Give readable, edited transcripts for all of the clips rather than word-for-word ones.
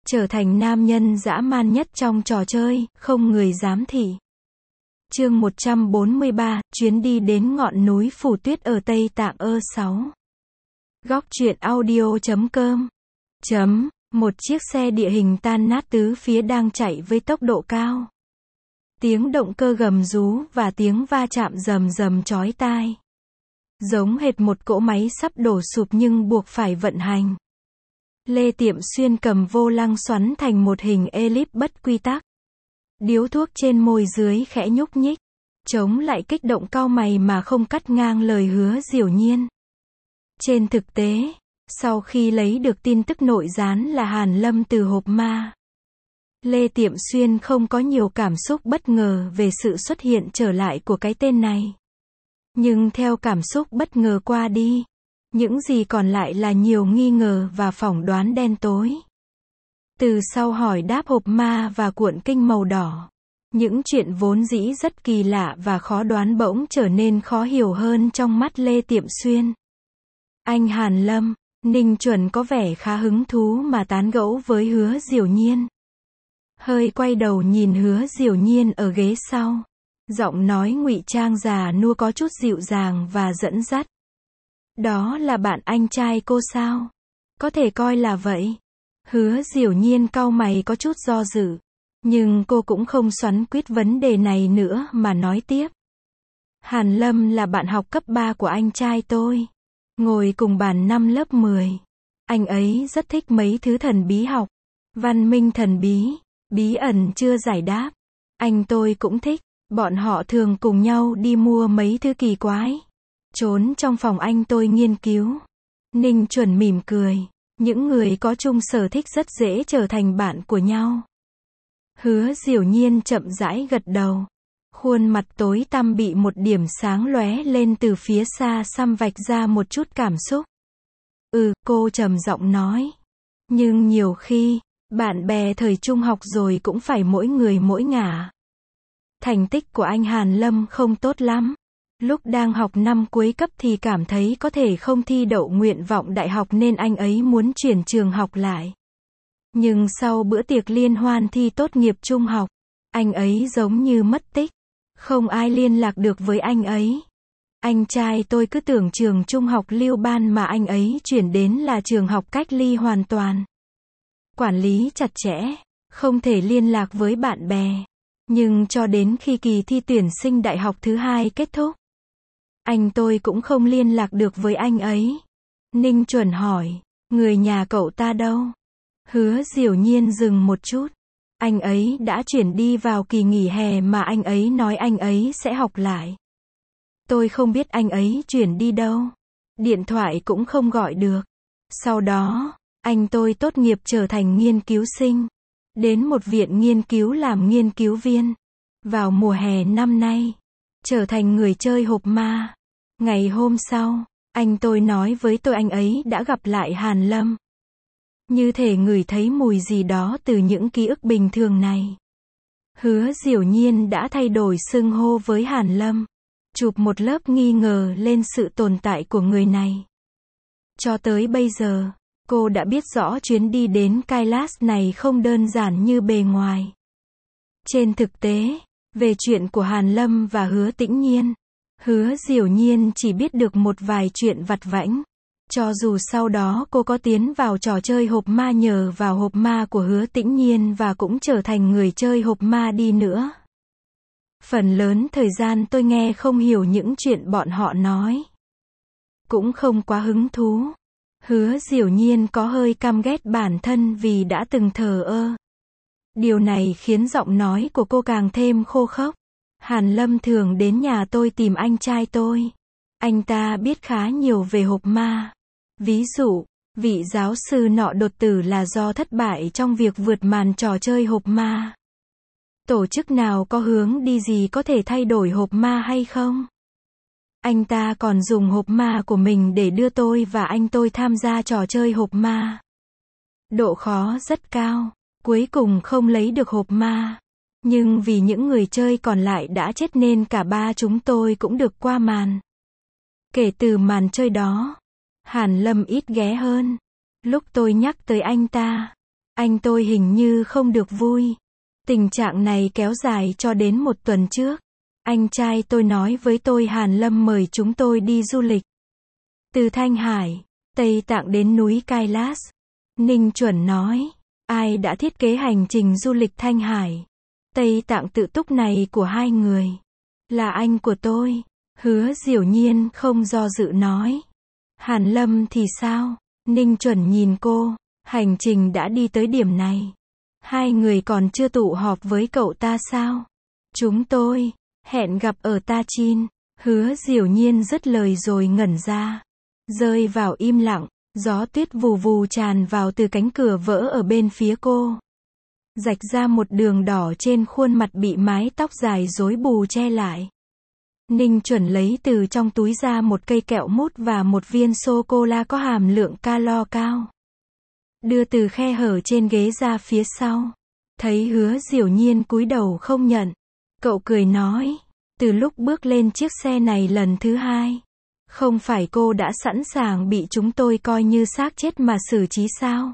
trở thành nam nhân dã man nhất trong trò chơi, không người dám thị. Chương 143, chuyến đi đến ngọn núi phủ tuyết ở Tây Tạng 6. Góc truyện audio.com. Một chiếc xe địa hình tan nát tứ phía đang chạy với tốc độ cao. Tiếng động cơ gầm rú và tiếng va chạm rầm rầm chói tai. Giống hệt một cỗ máy sắp đổ sụp nhưng buộc phải vận hành. Lê Tiệm Xuyên cầm vô lăng xoắn thành một hình elip bất quy tắc. Điếu thuốc trên môi dưới khẽ nhúc nhích, chống lại kích động cau mày mà không cắt ngang lời Hứa Diểu Nhiên. Trên thực tế, sau khi lấy được tin tức nội gián là Hàn Lâm từ hộp ma, Lê Tiệm Xuyên không có nhiều cảm xúc bất ngờ về sự xuất hiện trở lại của cái tên này. Nhưng theo cảm xúc bất ngờ qua đi, những gì còn lại là nhiều nghi ngờ và phỏng đoán đen tối. Từ sau hỏi đáp hộp ma và cuộn kinh màu đỏ, những chuyện vốn dĩ rất kỳ lạ và khó đoán bỗng trở nên khó hiểu hơn trong mắt Lê Tiệm Xuyên. Anh Hàn Lâm, Ninh Chuẩn có vẻ khá hứng thú mà tán gẫu với Hứa Diểu Nhiên. Hơi quay đầu nhìn Hứa Diểu Nhiên ở ghế sau. Giọng nói ngụy trang già nua có chút dịu dàng và dẫn dắt. Đó là bạn anh trai cô sao? Có thể coi là vậy. Hứa Diểu Nhiên cau mày có chút do dự. Nhưng cô cũng không xoắn xuýt vấn đề này nữa mà nói tiếp. Hàn Lâm là bạn học cấp 3 của anh trai tôi. Ngồi cùng bàn năm lớp 10. Anh ấy rất thích mấy thứ thần bí học. Văn minh thần bí, bí ẩn chưa giải đáp. Anh tôi cũng thích. Bọn họ thường cùng nhau đi mua mấy thứ kỳ quái. Trốn trong phòng anh tôi nghiên cứu. Ninh Chuẩn mỉm cười. Những người có chung sở thích rất dễ trở thành bạn của nhau. Hứa Diểu Nhiên chậm rãi gật đầu. Khuôn mặt tối tăm bị một điểm sáng lóe lên từ phía xa xăm vạch ra một chút cảm xúc. Cô trầm giọng nói. Nhưng nhiều khi, bạn bè thời trung học rồi cũng phải mỗi người mỗi ngả. Thành tích của anh Hàn Lâm không tốt lắm. Lúc đang học năm cuối cấp thì cảm thấy có thể không thi đậu nguyện vọng đại học nên anh ấy muốn chuyển trường học lại. Nhưng sau bữa tiệc liên hoan thi tốt nghiệp trung học, anh ấy giống như mất tích. Không ai liên lạc được với anh ấy. Anh trai tôi cứ tưởng trường trung học Lưu Ban mà anh ấy chuyển đến là trường học cách ly hoàn toàn. Quản lý chặt chẽ, không thể liên lạc với bạn bè. Nhưng cho đến khi kỳ thi tuyển sinh đại học thứ 2 kết thúc, anh tôi cũng không liên lạc được với anh ấy. Ninh Chuẩn hỏi, người nhà cậu ta đâu? Hứa Diểu Nhiên dừng một chút. Anh ấy đã chuyển đi vào kỳ nghỉ hè mà anh ấy nói anh ấy sẽ học lại. Tôi không biết anh ấy chuyển đi đâu. Điện thoại cũng không gọi được. Sau đó, anh tôi tốt nghiệp trở thành nghiên cứu sinh. Đến một viện nghiên cứu làm nghiên cứu viên. Vào mùa hè năm nay, trở thành người chơi hộp ma. Ngày hôm sau, anh tôi nói với tôi anh ấy đã gặp lại Hàn Lâm. Như thể ngửi thấy mùi gì đó từ những ký ức bình thường này. Hứa Diểu Nhiên đã thay đổi xưng hô với Hàn Lâm. Chụp một lớp nghi ngờ lên sự tồn tại của người này. Cho tới bây giờ, cô đã biết rõ chuyến đi đến Kailash này không đơn giản như bề ngoài. Trên thực tế, về chuyện của Hàn Lâm và Hứa Tĩnh Nhiên, Hứa Diểu Nhiên chỉ biết được một vài chuyện vặt vãnh. Cho dù sau đó cô có tiến vào trò chơi hộp ma nhờ vào hộp ma của Hứa Tĩnh Nhiên và cũng trở thành người chơi hộp ma đi nữa. Phần lớn thời gian tôi nghe không hiểu những chuyện bọn họ nói. Cũng không quá hứng thú. Hứa Diểu Nhiên có hơi căm ghét bản thân vì đã từng thờ ơ. Điều này khiến giọng nói của cô càng thêm khô khốc. Hàn Lâm thường đến nhà tôi tìm anh trai tôi. Anh ta biết khá nhiều về hộp ma. Ví dụ, vị giáo sư nọ đột tử là do thất bại trong việc vượt màn trò chơi hộp ma. Tổ chức nào có hướng đi gì có thể thay đổi hộp ma hay không? Anh ta còn dùng hộp ma của mình để đưa tôi và anh tôi tham gia trò chơi hộp ma. Độ khó rất cao, cuối cùng không lấy được hộp ma. Nhưng vì những người chơi còn lại đã chết nên cả ba chúng tôi cũng được qua màn. Kể từ màn chơi đó, Hàn Lâm ít ghé hơn. Lúc tôi nhắc tới Anh tôi hình như không được vui. Tình trạng này kéo dài cho đến 1 tuần trước. Anh trai tôi nói với tôi Hàn Lâm mời chúng tôi đi du lịch. Từ Thanh Hải, Tây Tạng đến núi Kailas. Ninh Chuẩn nói, ai đã thiết kế hành trình du lịch Thanh Hải, Tây Tạng tự túc này của hai người? Là anh của tôi. Hứa Diểu Nhiên không do dự nói. Hàn Lâm thì sao? Ninh Chuẩn nhìn cô, hành trình đã đi tới điểm này. Hai người còn chưa tụ họp với cậu ta sao? Chúng tôi hẹn gặp ở Tachin. Hứa Diểu Nhiên dứt lời rồi ngẩn ra. Rơi vào im lặng, gió tuyết vù vù tràn vào từ cánh cửa vỡ ở bên phía cô. Rạch ra một đường đỏ trên khuôn mặt bị mái tóc dài rối bù che lại. Ninh Chuẩn lấy từ trong túi ra một cây kẹo mút và một viên sô-cô-la có hàm lượng calo cao. Đưa từ khe hở trên ghế ra phía sau. Thấy Hứa Diểu Nhiên cúi đầu không nhận. Cậu cười nói, từ lúc bước lên chiếc xe này lần thứ 2, không phải cô đã sẵn sàng bị chúng tôi coi như xác chết mà xử trí sao?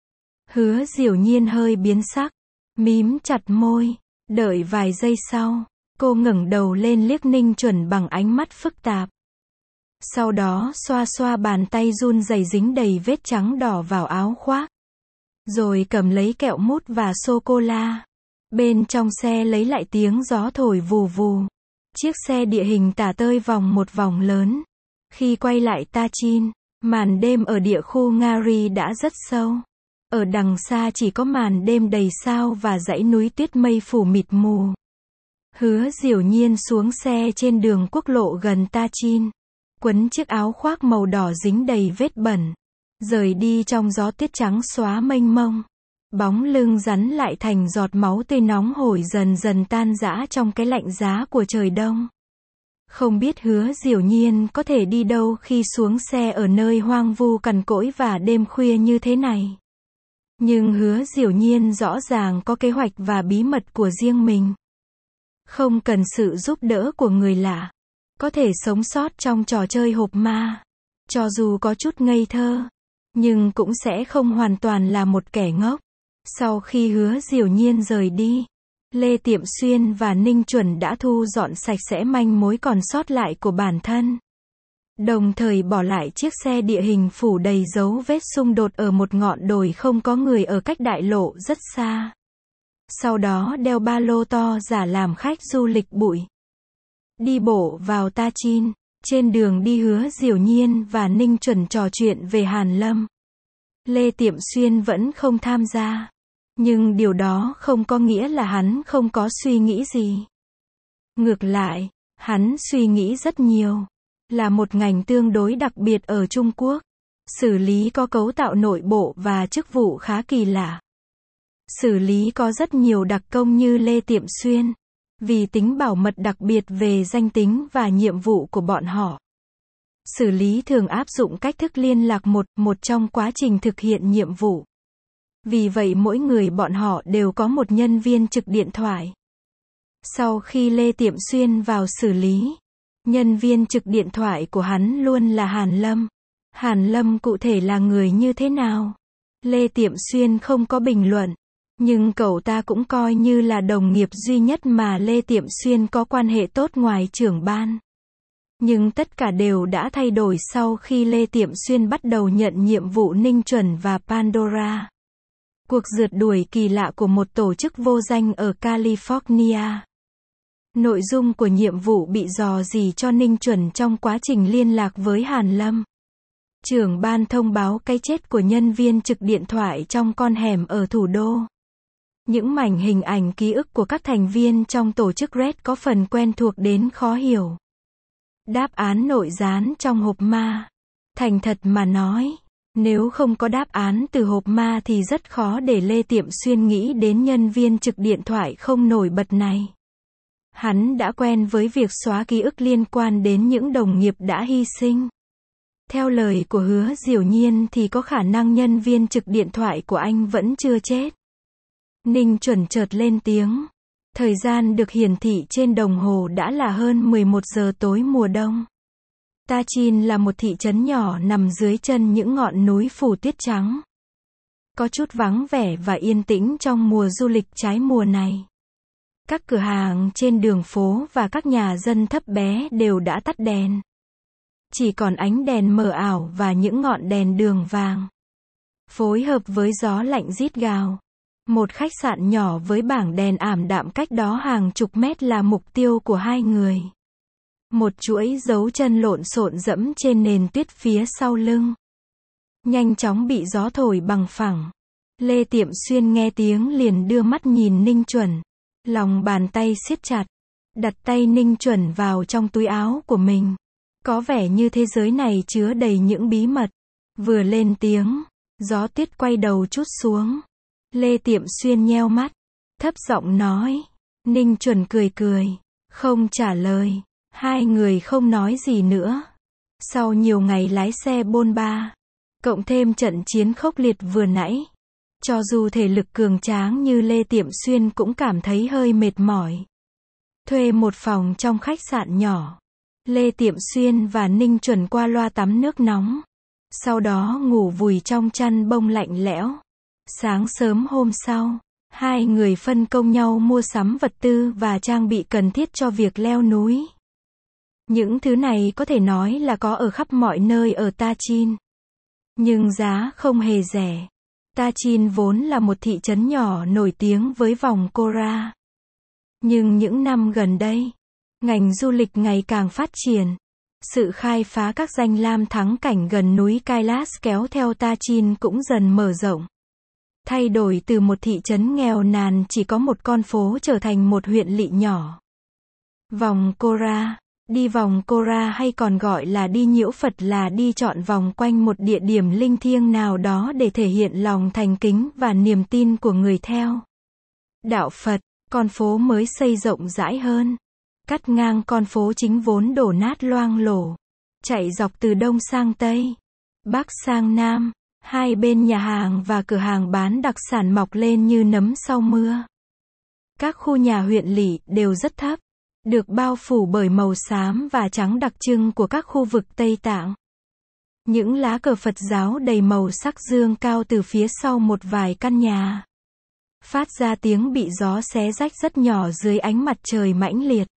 Hứa Diểu Nhiên hơi biến sắc, mím chặt môi, đợi vài giây sau, cô ngẩng đầu lên liếc Ninh Chuẩn bằng ánh mắt phức tạp. Sau đó xoa xoa bàn tay run rẩy dính đầy vết trắng đỏ vào áo khoác. Rồi cầm lấy kẹo mút và sô-cô-la. Bên trong xe lấy lại tiếng gió thổi vù vù. Chiếc xe địa hình tả tơi vòng một vòng lớn. Khi quay lại Tachin, màn đêm ở địa khu Ngari đã rất sâu. Ở đằng xa chỉ có màn đêm đầy sao và dãy núi tuyết mây phủ mịt mù. Hứa Diểu Nhiên xuống xe trên đường quốc lộ gần Tachin, quấn chiếc áo khoác màu đỏ dính đầy vết bẩn, rời đi trong gió tuyết trắng xóa mênh mông. Bóng lưng rắn lại thành giọt máu tươi nóng hổi dần dần tan rã trong cái lạnh giá của trời đông. Không biết Hứa Diểu Nhiên có thể đi đâu khi xuống xe ở nơi hoang vu cằn cỗi và đêm khuya như thế này. Nhưng Hứa Diểu Nhiên rõ ràng có kế hoạch và bí mật của riêng mình. Không cần sự giúp đỡ của người lạ. Có thể sống sót trong trò chơi hộp ma. Cho dù có chút ngây thơ, nhưng cũng sẽ không hoàn toàn là một kẻ ngốc. Sau khi Hứa Diểu Nhiên rời đi, Lê Tiệm Xuyên và Ninh Chuẩn đã thu dọn sạch sẽ manh mối còn sót lại của bản thân. Đồng thời bỏ lại chiếc xe địa hình phủ đầy dấu vết xung đột ở một ngọn đồi không có người ở cách đại lộ rất xa. Sau đó đeo ba lô to giả làm khách du lịch bụi. Đi bộ vào Tachin, trên đường đi Hứa Diểu Nhiên và Ninh Chuẩn trò chuyện về Hàn Lâm. Lê Tiệm Xuyên vẫn không tham gia. Nhưng điều đó không có nghĩa là hắn không có suy nghĩ gì. Ngược lại, hắn suy nghĩ rất nhiều. Là một ngành tương đối đặc biệt ở Trung Quốc. Xử lý có cấu tạo nội bộ và chức vụ khá kỳ lạ. Xử lý có rất nhiều đặc công như Lê Tiệm Xuyên. Vì tính bảo mật đặc biệt về danh tính và nhiệm vụ của bọn họ. Xử lý thường áp dụng cách thức liên lạc một trong quá trình thực hiện nhiệm vụ. Vì vậy mỗi người bọn họ đều có một nhân viên trực điện thoại. Sau khi Lê Tiệm Xuyên vào xử lý, nhân viên trực điện thoại của hắn luôn là Hàn Lâm. Hàn Lâm cụ thể là người như thế nào? Lê Tiệm Xuyên không có bình luận. Nhưng cậu ta cũng coi như là đồng nghiệp duy nhất mà Lê Tiệm Xuyên có quan hệ tốt ngoài trưởng ban. Nhưng tất cả đều đã thay đổi sau khi Lê Tiệm Xuyên bắt đầu nhận nhiệm vụ Ninh Chuẩn và Pandora. Cuộc rượt đuổi kỳ lạ của một tổ chức vô danh ở California. Nội dung của nhiệm vụ bị rò rỉ cho Ninh Chuẩn trong quá trình liên lạc với Hàn Lâm. Trưởng ban thông báo cái chết của nhân viên trực điện thoại trong con hẻm ở thủ đô. Những mảnh hình ảnh ký ức của các thành viên trong tổ chức Red có phần quen thuộc đến khó hiểu. Đáp án nội gián trong hộp ma. Thành thật mà nói, nếu không có đáp án từ hộp ma thì rất khó để Lê Tiệm Xuyên nghĩ đến nhân viên trực điện thoại không nổi bật này. Hắn đã quen với việc xóa ký ức liên quan đến những đồng nghiệp đã hy sinh. Theo lời của Hứa Diểu Nhiên thì có khả năng nhân viên trực điện thoại của anh vẫn chưa chết. Ninh Chuẩn chợt lên tiếng. Thời gian được hiển thị trên đồng hồ đã là hơn 11 giờ tối mùa đông. Tachin là một thị trấn nhỏ nằm dưới chân những ngọn núi phủ tuyết trắng. có chút vắng vẻ và yên tĩnh trong mùa du lịch trái mùa này. Các cửa hàng trên đường phố và các nhà dân thấp bé đều đã tắt đèn. Chỉ còn ánh đèn mờ ảo và những ngọn đèn đường vàng. Phối hợp với gió lạnh rít gào. Một khách sạn nhỏ với bảng đèn ảm đạm cách đó hàng chục mét là mục tiêu của hai người. Một chuỗi dấu chân lộn xộn dẫm trên nền tuyết phía sau lưng. Nhanh chóng bị gió thổi bằng phẳng. Lê Tiệm Xuyên nghe tiếng liền đưa mắt nhìn Ninh Chuẩn. Lòng bàn tay siết chặt. Đặt tay Ninh Chuẩn vào trong túi áo của mình. Có vẻ như thế giới này chứa đầy những bí mật. Vừa lên tiếng, gió tuyết quay đầu trút xuống. Lê Tiệm Xuyên nheo mắt. Thấp giọng nói. Ninh Chuẩn cười cười. Không trả lời. Hai người không nói gì nữa. Sau nhiều ngày lái xe bôn ba. Cộng thêm trận chiến khốc liệt vừa nãy. Cho dù thể lực cường tráng như Lê Tiệm Xuyên cũng cảm thấy hơi mệt mỏi. Thuê một phòng trong khách sạn nhỏ. Lê Tiệm Xuyên và Ninh Chuẩn qua loa tắm nước nóng. Sau đó ngủ vùi trong chăn bông lạnh lẽo. Sáng sớm hôm sau, hai người phân công nhau mua sắm vật tư và trang bị cần thiết cho việc leo núi. Những thứ này có thể nói là có ở khắp mọi nơi ở Tachin. Nhưng giá không hề rẻ. Tachin vốn là một thị trấn nhỏ nổi tiếng với vòng Kora. Nhưng những năm gần đây, ngành du lịch ngày càng phát triển. Sự khai phá các danh lam thắng cảnh gần núi Kailas kéo theo Tachin cũng dần mở rộng. Thay đổi từ một thị trấn nghèo nàn chỉ có một con phố trở thành một huyện lỵ nhỏ. Vòng Kora. Đi vòng Kora hay còn gọi là đi nhiễu Phật là đi chọn vòng quanh một địa điểm linh thiêng nào đó để thể hiện lòng thành kính và niềm tin của người theo đạo Phật. Con phố mới xây rộng rãi hơn. Cắt ngang con phố chính vốn đổ nát loang lổ. Chạy dọc từ đông sang tây, bắc sang nam. Hai bên nhà hàng và cửa hàng bán đặc sản mọc lên như nấm sau mưa. Các khu nhà huyện lỵ đều rất thấp. Được bao phủ bởi màu xám và trắng đặc trưng của các khu vực Tây Tạng. Những lá cờ Phật giáo đầy màu sắc dương cao từ phía sau một vài căn nhà. Phát ra tiếng bị gió xé rách rất nhỏ dưới ánh mặt trời mãnh liệt.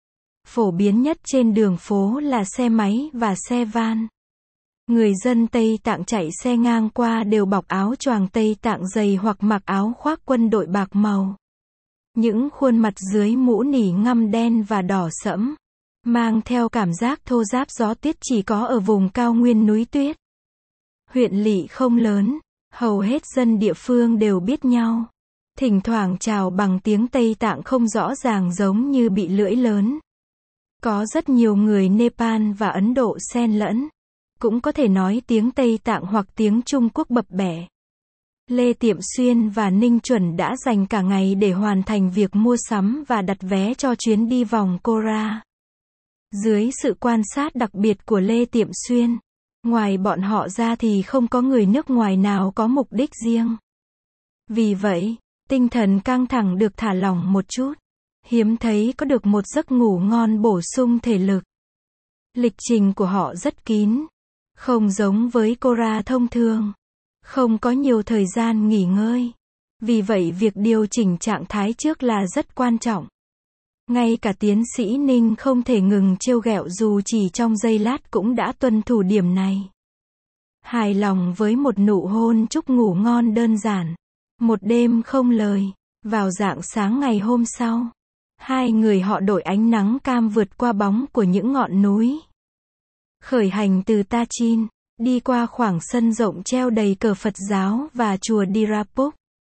Phổ biến nhất trên đường phố là xe máy và xe van. Người dân Tây Tạng chạy xe ngang qua đều bọc áo choàng Tây Tạng dày hoặc mặc áo khoác quân đội bạc màu. Những khuôn mặt dưới mũ nỉ ngăm đen và đỏ sẫm, mang theo cảm giác thô ráp gió tuyết chỉ có ở vùng cao nguyên núi tuyết. Huyện lỵ không lớn, hầu hết dân địa phương đều biết nhau. Thỉnh thoảng chào bằng tiếng Tây Tạng không rõ ràng giống như bị lưỡi lớn. Có rất nhiều người Nepal và Ấn Độ xen lẫn. Cũng có thể nói tiếng Tây Tạng hoặc tiếng Trung Quốc bập bẹ. Lê Tiệm Xuyên và Ninh Chuẩn đã dành cả ngày để hoàn thành việc mua sắm và đặt vé cho chuyến đi vòng Kora. Dưới sự quan sát đặc biệt của Lê Tiệm Xuyên, ngoài bọn họ ra thì không có người nước ngoài nào có mục đích riêng. Vì vậy, tinh thần căng thẳng được thả lỏng một chút. Hiếm thấy có được một giấc ngủ ngon bổ sung thể lực. Lịch trình của họ rất kín. Không giống với Kora thông thường. Không có nhiều thời gian nghỉ ngơi. Vì vậy việc điều chỉnh trạng thái trước là rất quan trọng. Ngay cả tiến sĩ Ninh không thể ngừng trêu ghẹo dù chỉ trong giây lát cũng đã tuân thủ điểm này. Hài lòng với một nụ hôn chúc ngủ ngon đơn giản. Một đêm không lời. Vào rạng sáng ngày hôm sau, hai người họ đội ánh nắng cam vượt qua bóng của những ngọn núi. Khởi hành từ Tachin, đi qua khoảng sân rộng treo đầy cờ Phật giáo và chùa Dirapuk.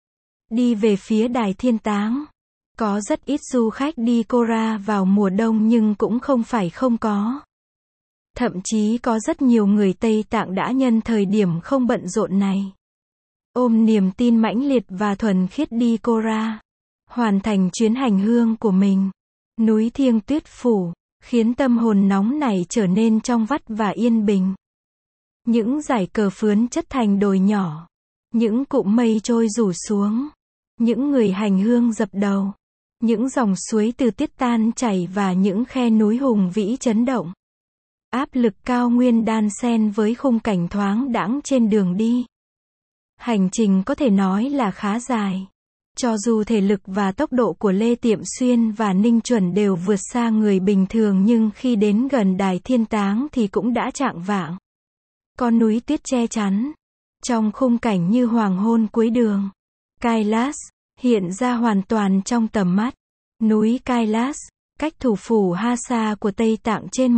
Đi về phía Đài Thiên Táng. Có rất ít du khách đi Kora vào mùa đông nhưng cũng không phải không có. Thậm chí có rất nhiều người Tây Tạng đã nhân thời điểm không bận rộn này. Ôm niềm tin mãnh liệt và thuần khiết đi Kora. Hoàn thành chuyến hành hương của mình. Núi thiêng tuyết phủ, khiến tâm hồn nóng này trở nên trong vắt và yên bình. Những dải cờ phướn chất thành đồi nhỏ. Những cụm mây trôi rủ xuống. Những người hành hương dập đầu. Những dòng suối từ tiết tan chảy và những khe núi hùng vĩ chấn động. Áp lực cao nguyên đan xen với khung cảnh thoáng đãng trên đường đi. Hành trình có thể nói là khá dài. Cho dù thể lực và tốc độ của Lê Tiệm Xuyên và Ninh Chuẩn đều vượt xa người bình thường nhưng khi đến gần Đài Thiên Táng thì cũng đã chạng vạng. Có núi tuyết che chắn. Trong khung cảnh như hoàng hôn cuối đường, Kailas hiện ra hoàn toàn trong tầm mắt. Núi Kailas, cách thủ phủ Hasa của Tây Tạng trên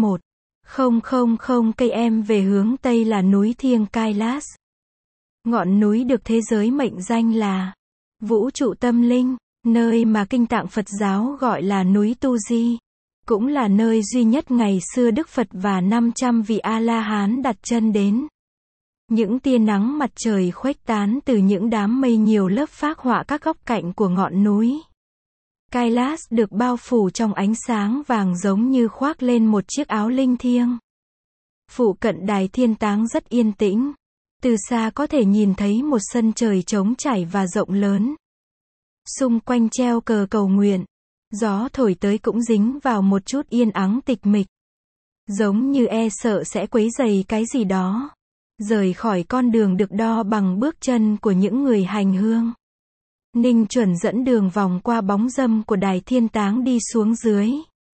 1,000 km về hướng Tây là núi thiêng Kailas. Ngọn núi được thế giới mệnh danh là vũ trụ tâm linh, nơi mà kinh tạng Phật giáo gọi là núi Tu Di. Cũng là nơi duy nhất ngày xưa Đức Phật và 500 vị A-la-hán đặt chân đến. Những tia nắng mặt trời khuếch tán từ những đám mây nhiều lớp phác họa các góc cạnh của ngọn núi. Kailas được bao phủ trong ánh sáng vàng giống như khoác lên một chiếc áo linh thiêng. Phụ cận Đài Thiên Táng rất yên tĩnh. Từ xa có thể nhìn thấy một sân trời trống trải và rộng lớn. Xung quanh treo cờ cầu nguyện. Gió thổi tới cũng dính vào một chút yên ắng tịch mịch. Giống như e sợ sẽ quấy rầy cái gì đó. Rời khỏi con đường được đo bằng bước chân của những người hành hương. Ninh Chuẩn dẫn đường vòng qua bóng râm của Đài Thiên Táng đi xuống dưới.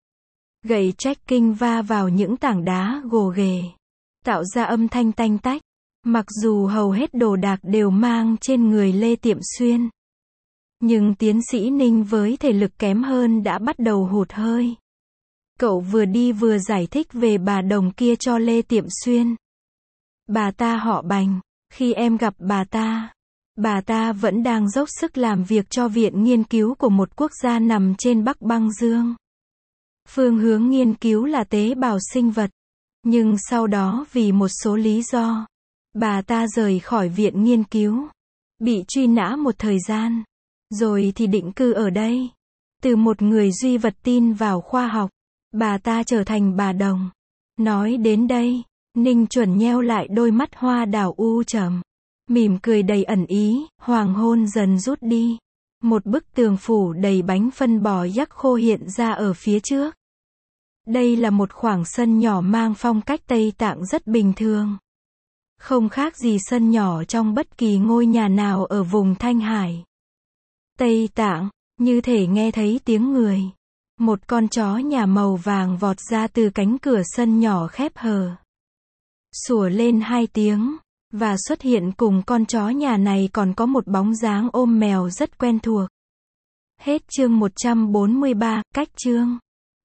Gậy trekking va vào những tảng đá gồ ghề, tạo ra âm thanh tanh tách. Mặc dù hầu hết đồ đạc đều mang trên người Lê Tiệm Xuyên, nhưng tiến sĩ Ninh với thể lực kém hơn đã bắt đầu hụt hơi. Cậu vừa đi vừa giải thích về bà đồng kia cho Lê Tiệm Xuyên. Bà ta họ Bành, khi em gặp bà ta vẫn đang dốc sức làm việc cho viện nghiên cứu của một quốc gia nằm trên Bắc Băng Dương. Phương hướng nghiên cứu là tế bào sinh vật. Nhưng sau đó vì một số lý do, bà ta rời khỏi viện nghiên cứu, bị truy nã một thời gian, rồi thì định cư ở đây. Từ một người duy vật tin vào khoa học, bà ta trở thành bà đồng. Nói đến đây, Ninh Chuẩn nheo lại đôi mắt hoa đào u trầm, mỉm cười đầy ẩn ý. Hoàng hôn dần rút đi. Một bức tường phủ đầy bánh phân bò yak khô hiện ra ở phía trước. Đây là một khoảng sân nhỏ mang phong cách Tây Tạng rất bình thường. Không khác gì sân nhỏ trong bất kỳ ngôi nhà nào ở vùng Thanh Hải, Tây Tạng. Như thể nghe thấy tiếng người. Một con chó nhà màu vàng vọt ra từ cánh cửa sân nhỏ khép hờ. Sủa lên 2 tiếng. Và xuất hiện cùng con chó nhà này còn có một bóng dáng ôm mèo rất quen thuộc. Hết chương 143, cách chương.